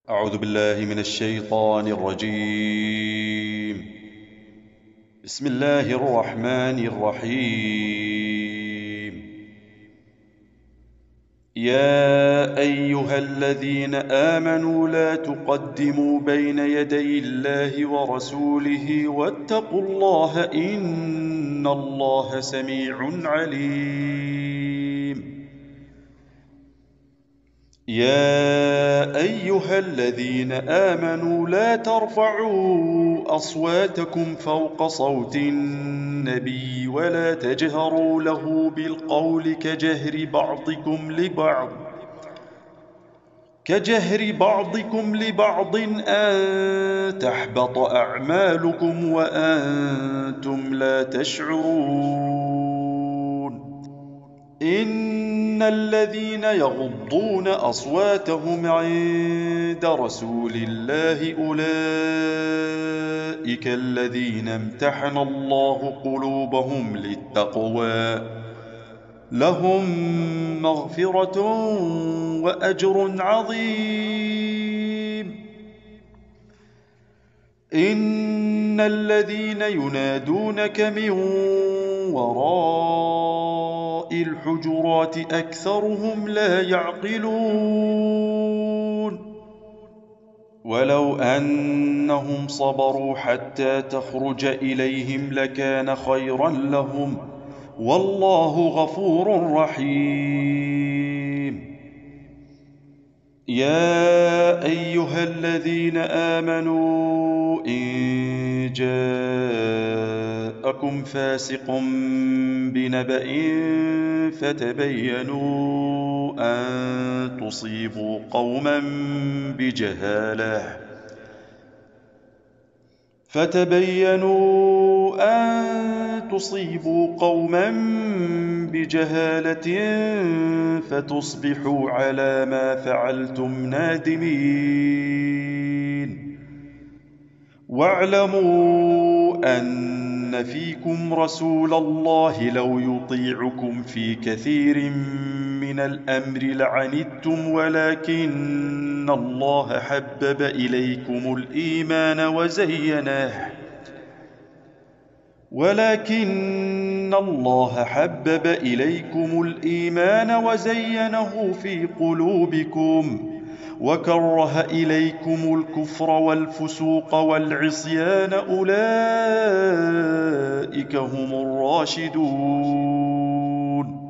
أعوذ بالله من الشيطان الرجيم. بسم الله الرحمن الرحيم. يا أيها الذين آمنوا لا تقدموا بين يدي الله ورسوله واتقوا الله إن الله سميع عليم. يا أيها الذين آمنوا لا ترفعوا أصواتكم فوق صوت النبي ولا تجهروا له بالقول كجهر بعضكم لبعض أن تحبط أعمالكم وأنتم لا تشعرون. إن الذين يغضون أصواتهم عند رسول الله أولئك الذين امتحن الله قلوبهم للتقوى لهم مغفرة وأجر عظيم. إن الذين ينادونك من وراء الحجرات أكثرهم لا يعقلون. ولو أنهم صبروا حتى تخرج إليهم لكان خيرا لهم والله غفور رحيم. يا أيها الذين آمنوا إن جاءكم فاسق بنبأ فتبينوا أن تصيبوا قوما بجهالة فتصبحوا على ما فعلتم نادمين. واعلموا أن فيكم رسول الله لو يطيعكم في كثير من الأمر لعنتم ولكن الله حبب إليكم الإيمان وزينه في قلوبكم وكره إليكم الكفر والفسوق والعصيان أولئك هم الراشدون.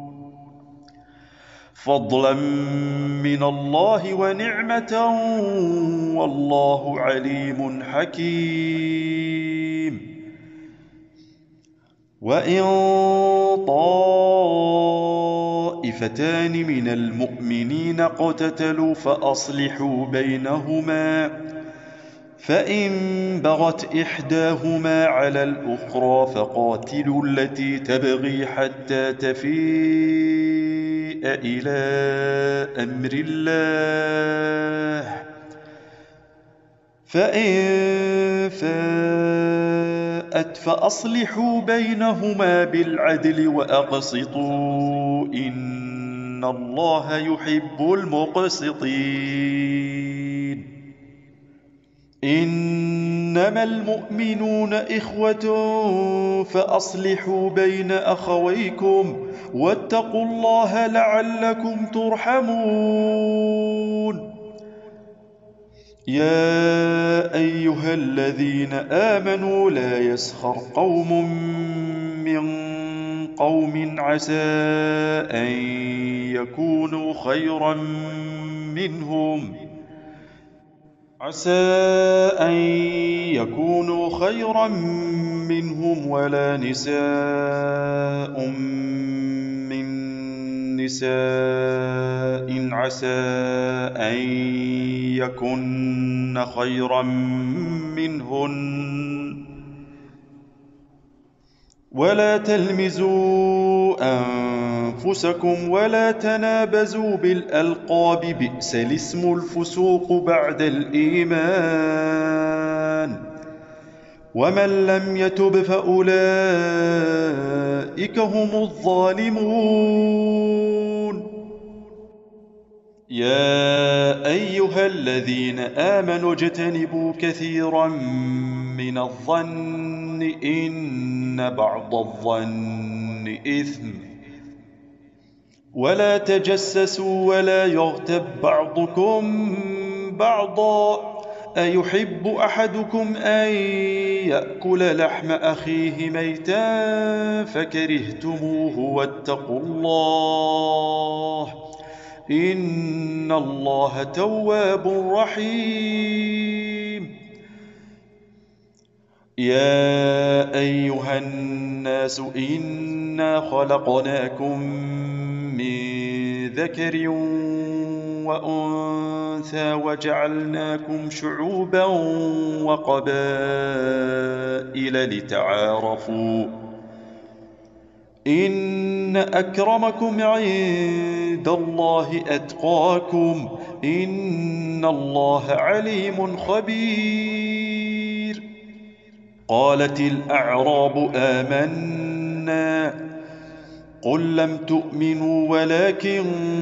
فضلا من الله ونعمة والله عليم حكيم. وإن طائفتان من المؤمنين اقتتلوا فأصلحوا بينهما فإن بغت إحداهما على الأخرى فقاتلوا التي تبغي حتى تفيء إلى أمر الله فإن فاءت فأصلحوا بينهما بالعدل وأقسطوا إن الله يحب المقسطين. إنما المؤمنون إخوة فأصلحوا بين أخويكم واتقوا الله لعلكم ترحمون. يا أيها الذين آمنوا لا يسخر قوم من قوم عسى أن يكونوا خيرا منهم ولا نساء من نساء عسى أن يكن خيرا منهن ولا تلمزوا أنفسكم ولا تنابزوا بالألقاب بئس الاسم الفسوق بعد الإيمان ومن لم يتب فأولئك هم الظالمون. يا أيها الذين آمنوا اجتنبوا كثيرا من الظن إن بعض الظن إثم ولا تجسسوا ولا يغتب بعضكم بعضا أيحب أحدكم أن يأكل لحم أخيه ميتا فكرهتموه واتقوا الله إن الله تواب رحيم يا أيها الناس إنا خلقناكم من ذكر وأنثى وجعلناكم شعوبا وقبائل لتعارفوا إن أكرمكم عند الله أتقاكم إن الله عليم خبير قالت الأعراب آمنا قل لم تؤمنوا ولكن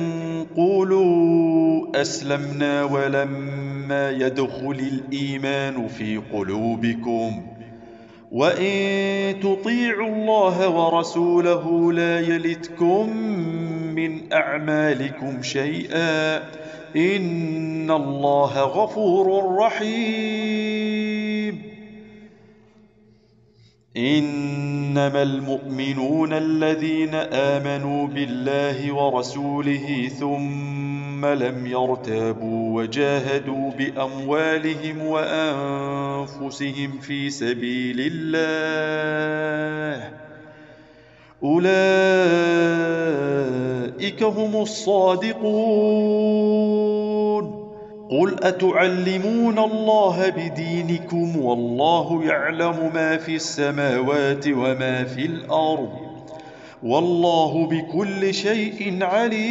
قولوا أسلمنا ولما يدخل الإيمان في قلوبكم وإن تطيعوا الله ورسوله لا يلتكم من أعمالكم شيئا إن الله غفور رحيم إنما المؤمنون الذين آمنوا بالله ورسوله ثم لم يرتابوا وجاهدوا بأموالهم وأنفسهم في سبيل الله أولئك هم الصادقون قل أتعلمون الله بدينكم والله يعلم ما في السماوات وما في الأرض والله بكل شيء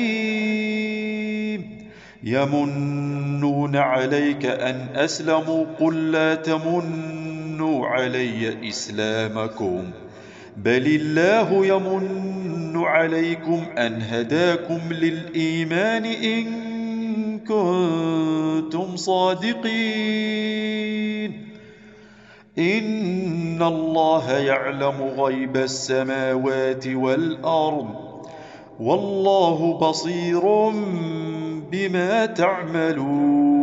عليم يمنون عليك أن أسلموا قل لا تمنوا علي إسلامكم بل الله يمن عليكم أن هداكم للإيمان إن كنتم صادقين إن الله يعلم غيب السماوات والأرض والله بصير بما تعملون